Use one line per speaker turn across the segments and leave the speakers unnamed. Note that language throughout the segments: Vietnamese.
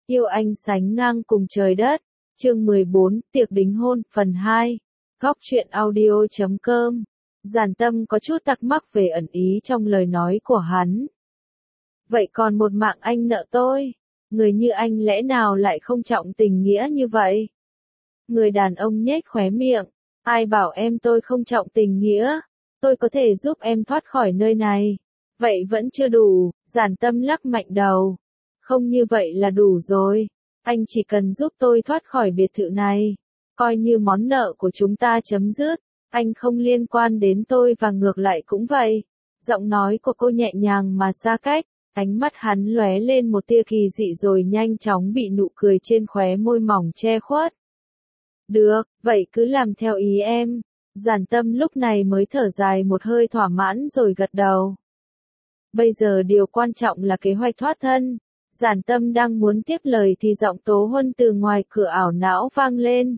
Yêu anh sánh ngang cùng trời đất. Chương 14, tiệc đính hôn, phần 2. Góc truyện audio.com. Giản Tâm có chút thắc mắc về ẩn ý trong lời nói của hắn. Vậy còn một mạng anh nợ tôi, người như anh lẽ nào lại không trọng tình nghĩa như vậy? Người đàn ông nhếch khóe miệng, ai bảo em tôi không trọng tình nghĩa, tôi có thể giúp em thoát khỏi nơi này. Vậy vẫn chưa đủ, Giản Tâm lắc mạnh đầu. Không như vậy là đủ rồi, anh chỉ cần giúp tôi thoát khỏi biệt thự này, coi như món nợ của chúng ta chấm dứt, anh không liên quan đến tôi và ngược lại cũng vậy. Giọng nói của cô nhẹ nhàng mà xa cách, ánh mắt hắn lóe lên một tia kỳ dị rồi nhanh chóng bị nụ cười trên khóe môi mỏng che khuất. Được, vậy cứ làm theo ý em. Giản Tâm lúc này mới thở dài một hơi thỏa mãn rồi gật đầu. Bây giờ điều quan trọng là kế hoạch thoát thân. Giản Tâm đang muốn tiếp lời thì giọng Tố Huân từ ngoài cửa ảo não vang lên.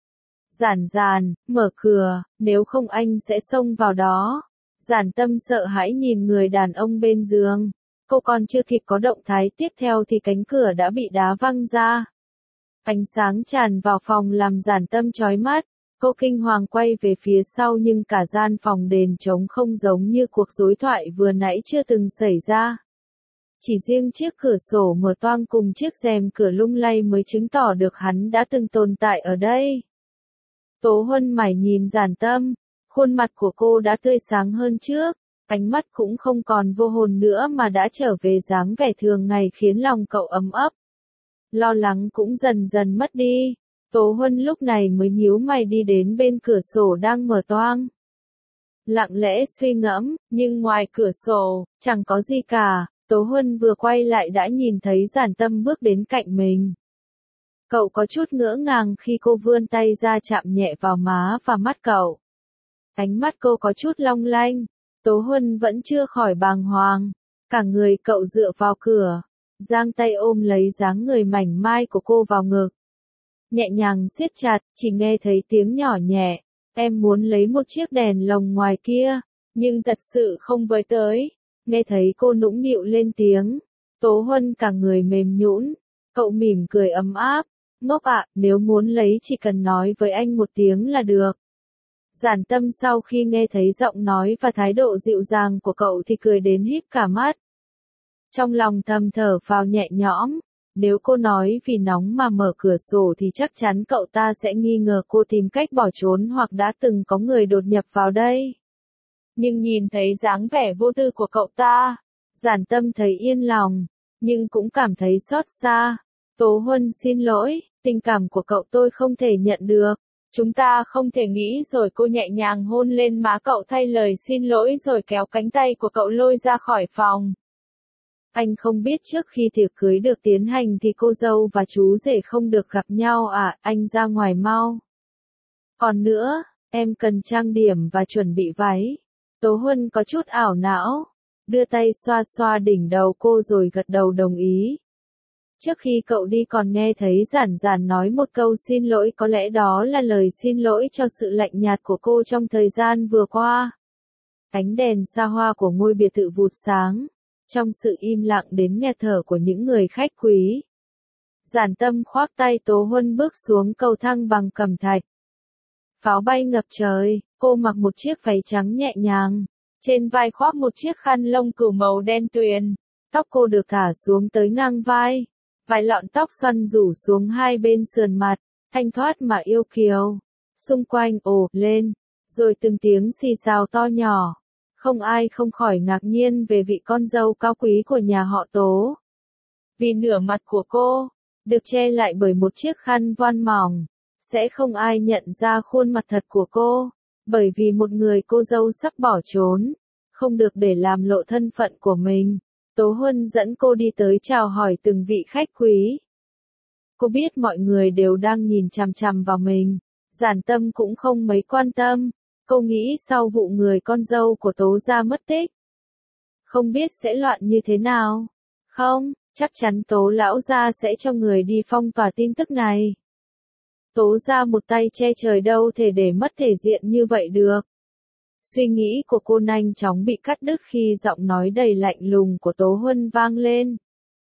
Giản, mở cửa, nếu không anh sẽ xông vào đó. Giản Tâm sợ hãi nhìn người đàn ông bên giường. Cô còn chưa kịp có động thái tiếp theo thì cánh cửa đã bị đá văng ra. Ánh sáng tràn vào phòng làm Giản Tâm chói mắt. Cô kinh hoàng quay về phía sau nhưng cả gian phòng đền trống không giống như cuộc đối thoại vừa nãy chưa từng xảy ra. Chỉ riêng chiếc cửa sổ mở toang cùng chiếc rèm cửa lung lay mới chứng tỏ được hắn đã từng tồn tại ở đây. Tố Huân mải nhìn Giản Tâm, khuôn mặt của cô đã tươi sáng hơn trước, ánh mắt cũng không còn vô hồn nữa mà đã trở về dáng vẻ thường ngày khiến lòng cậu ấm ấp. Lo lắng cũng dần dần mất đi. Tố Huân lúc này mới nhíu mày đi đến bên cửa sổ đang mở toang. Lặng lẽ suy ngẫm, nhưng ngoài cửa sổ, chẳng có gì cả. Tố Huân vừa quay lại đã nhìn thấy Giản Tâm bước đến cạnh mình. Cậu có chút ngỡ ngàng khi cô vươn tay ra chạm nhẹ vào má và mắt cậu. Ánh mắt cô có chút long lanh. Tố Huân vẫn chưa khỏi bàng hoàng. Cả người cậu dựa vào cửa, giang tay ôm lấy dáng người mảnh mai của cô vào ngực. Nhẹ nhàng siết chặt, chỉ nghe thấy tiếng nhỏ nhẹ. Em muốn lấy một chiếc đèn lồng ngoài kia, nhưng thật sự không với tới. Nghe thấy cô nũng nịu lên tiếng, Tố Huân cả người mềm nhũn. Cậu mỉm cười ấm áp. Ngốc ạ, nếu muốn lấy chỉ cần nói với anh một tiếng là được. Giản Tâm sau khi nghe thấy giọng nói và thái độ dịu dàng của cậu thì cười đến híp cả mắt. Trong lòng thầm thở phào nhẹ nhõm. Nếu cô nói vì nóng mà mở cửa sổ thì chắc chắn cậu ta sẽ nghi ngờ cô tìm cách bỏ trốn hoặc đã từng có người đột nhập vào đây. Nhưng nhìn thấy dáng vẻ vô tư của cậu ta, Giản Tâm thấy yên lòng, nhưng cũng cảm thấy xót xa. Tố Huân xin lỗi, tình cảm của cậu tôi không thể nhận được. Chúng ta không thể nghĩ rồi. Cô nhẹ nhàng hôn lên má cậu thay lời xin lỗi rồi kéo cánh tay của cậu lôi ra khỏi phòng. Anh không biết trước khi tiệc cưới được tiến hành thì cô dâu và chú rể không được gặp nhau à, anh ra ngoài mau. Còn nữa, em cần trang điểm và chuẩn bị váy. Tố Huân có chút ảo não, đưa tay xoa xoa đỉnh đầu cô rồi gật đầu đồng ý. Trước khi cậu đi còn nghe thấy Giản nói một câu xin lỗi, có lẽ đó là lời xin lỗi cho sự lạnh nhạt của cô trong thời gian vừa qua. Ánh đèn xa hoa của ngôi biệt thự vụt sáng, trong sự im lặng đến nghẹt thở của những người khách quý. Giản Tâm khoác tay Tố Huân bước xuống cầu thang bằng cẩm thạch. Pháo bay ngập trời, cô mặc một chiếc váy trắng nhẹ nhàng, trên vai khoác một chiếc khăn lông cừu màu đen tuyền, tóc cô được thả xuống tới ngang vai, vài lọn tóc xoăn rủ xuống hai bên sườn mặt, thanh thoát mà yêu kiều. Xung quanh ồ lên, rồi từng tiếng xì xào to nhỏ. Không ai không khỏi ngạc nhiên về vị con dâu cao quý của nhà họ Tố. Vì nửa mặt của cô được che lại bởi một chiếc khăn voan mỏng, sẽ không ai nhận ra khuôn mặt thật của cô, bởi vì một người cô dâu sắp bỏ trốn, không được để làm lộ thân phận của mình. Tố Huân dẫn cô đi tới chào hỏi từng vị khách quý. Cô biết mọi người đều đang nhìn chằm chằm vào mình, Giản Tâm cũng không mấy quan tâm. Cô nghĩ sau vụ người con dâu của Tố gia mất tích, không biết sẽ loạn như thế nào. Không, chắc chắn Tố lão gia sẽ cho người đi phong tỏa tin tức này. Tố gia một tay che trời đâu thể để mất thể diện như vậy được. Suy nghĩ của cô nhanh chóng bị cắt đứt khi giọng nói đầy lạnh lùng của Tố Huân vang lên.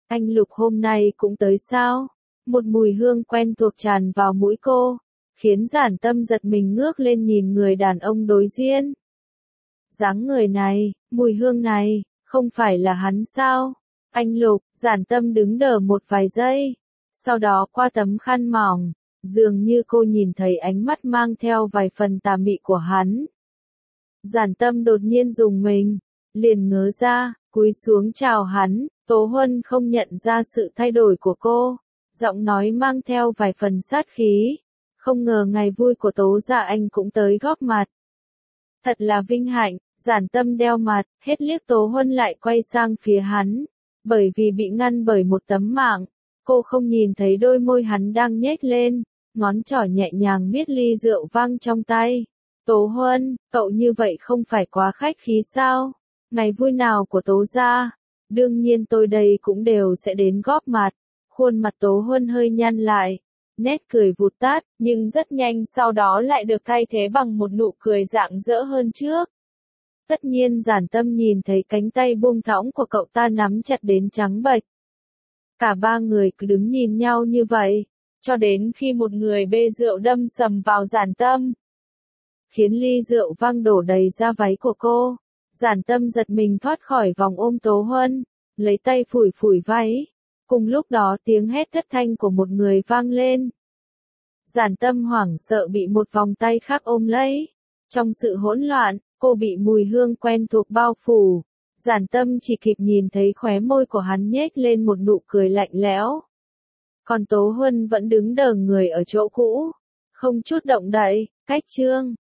Anh Lục hôm nay cũng tới sao? Một mùi hương quen thuộc tràn vào mũi cô, khiến Giản Tâm giật mình ngước lên nhìn người đàn ông đối diện. Dáng người này, mùi hương này, không phải là hắn sao? Anh Lục, Giản Tâm đứng đờ một vài giây, sau đó qua tấm khăn mỏng, dường như cô nhìn thấy ánh mắt mang theo vài phần tà mị của hắn. Giản Tâm đột nhiên rùng mình, liền ngớ ra, cúi xuống chào hắn. Tố Huân không nhận ra sự thay đổi của cô, giọng nói mang theo vài phần sát khí. Không ngờ ngày vui của Tố gia anh cũng tới góp mặt. Thật là vinh hạnh. Giản Tâm đeo mặt, hết liếc Tố Huân lại quay sang phía hắn. Bởi vì bị ngăn bởi một tấm mạng, cô không nhìn thấy đôi môi hắn đang nhếch lên, ngón trỏ nhẹ nhàng miết ly rượu vang trong tay. Tố Huân, cậu như vậy không phải quá khách khí sao? Ngày vui nào của Tố gia? Đương nhiên tôi đây cũng đều sẽ đến góp mặt. Khuôn mặt Tố Huân hơi nhăn lại, nét cười vụt tắt, nhưng rất nhanh sau đó lại được thay thế bằng một nụ cười rạng rỡ hơn trước. Tất nhiên Giản Tâm nhìn thấy cánh tay buông thõng của cậu ta nắm chặt đến trắng bệch. Cả ba người cứ đứng nhìn nhau như vậy, cho đến khi một người bê rượu đâm sầm vào Giản Tâm, khiến ly rượu văng đổ đầy ra váy của cô. Giản Tâm giật mình thoát khỏi vòng ôm Tố Huân, lấy tay phủi phủi váy. Cùng lúc đó tiếng hét thất thanh của một người vang lên. Giản Tâm hoảng sợ bị một vòng tay khác ôm lấy. Trong sự hỗn loạn, cô bị mùi hương quen thuộc bao phủ. Giản Tâm chỉ kịp nhìn thấy khóe môi của hắn nhếch lên một nụ cười lạnh lẽo. Còn Tố Huân vẫn đứng đờ người ở chỗ cũ, không chút động đậy. Cách chương